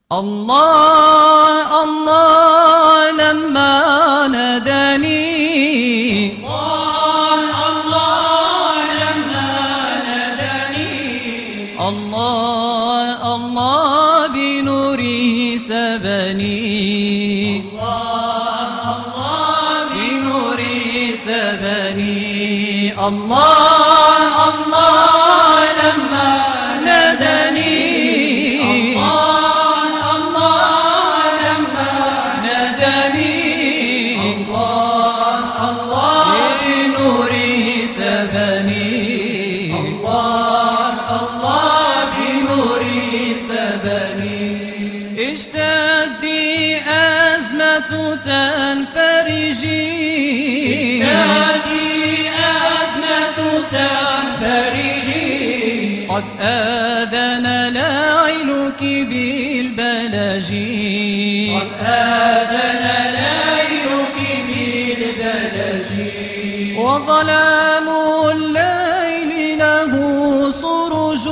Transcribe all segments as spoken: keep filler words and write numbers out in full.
الله الله لما ناداني، الله الله لما ناداني، الله الله بنوره سبني، الله الله بنوره سبني، الله الله لما ناداني، اشتدي أزمة تنفرجي، اشتدي أزمة تنفرجي، قد آذن لعلك بالبلج، قد آذن لعلك بالبلج، وظلام الليل له سرج،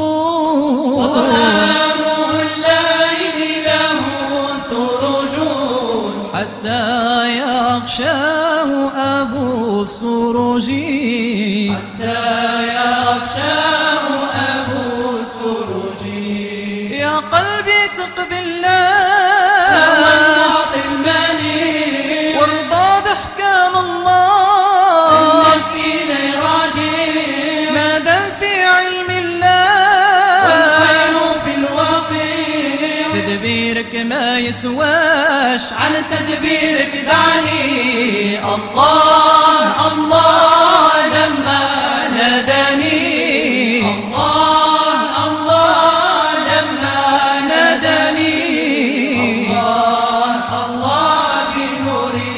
حتى يغشاه أبو السرج، حتى يغشاه أبو السرج. يا قلبي تقبل الله المعطي المنيع، وارضى بحكام الله، المكين راجع، ما دام في علم الله، والخير في الوقيع، تدبيرك ما يسواش عن تدبيرك دعني. الله الله لما ناداني، الله الله لما ناداني، الله الله بنوره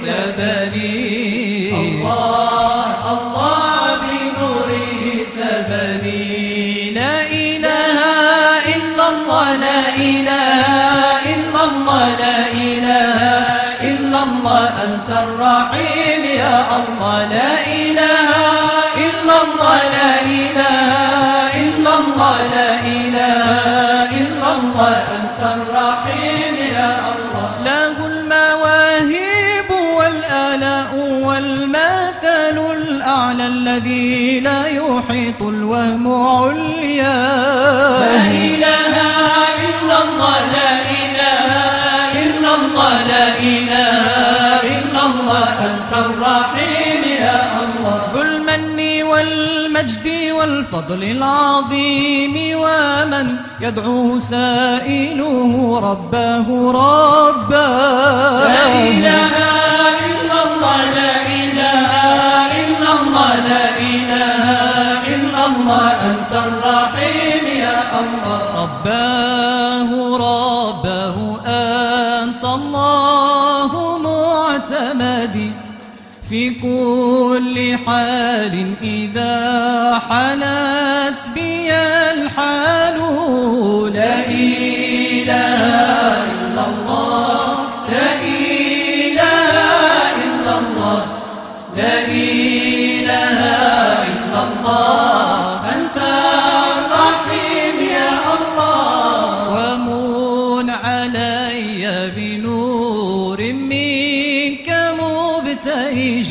سبني، الله الله بنوره سبني. لا إله إلا الله، لا إله إلا الله، لا إله إلا الله، أنت الرحيم يا الله، لا إله إلا الله، لا إله إلا الله، لا إله إلا الله، أنت الرحيم يا الله. له المواهب والآلاء والمثل الأعلى الذي لا يحيط الوهم علياه، لا إله إلا الله، لا إله إلا الله، لا إله إلا الله، أنت الرحيم يا الله. ذو المن والمجد والفضل العظيم، ومن يدعو سائله ربه رباه، لا إله إلا الله، لا إله إلا الله، لا إله إلا الله، أنت الرحيم يا الله. رباه رباه أنت الله معتمدي في كل حال، إذا حالت بي الحال، لا إله إلا الله، لا إله إلا الله، لا إله إلا الله، أنت الرحيم يا الله. ومن علي بنور منك مبتهج،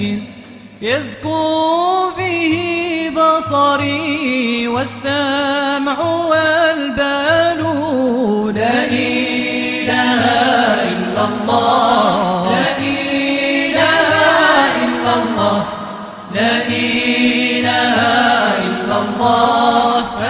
يزكو به بصري والسمع والبال، لا إله إلا الله، لا إله إلا الله، لا إله إلا الله،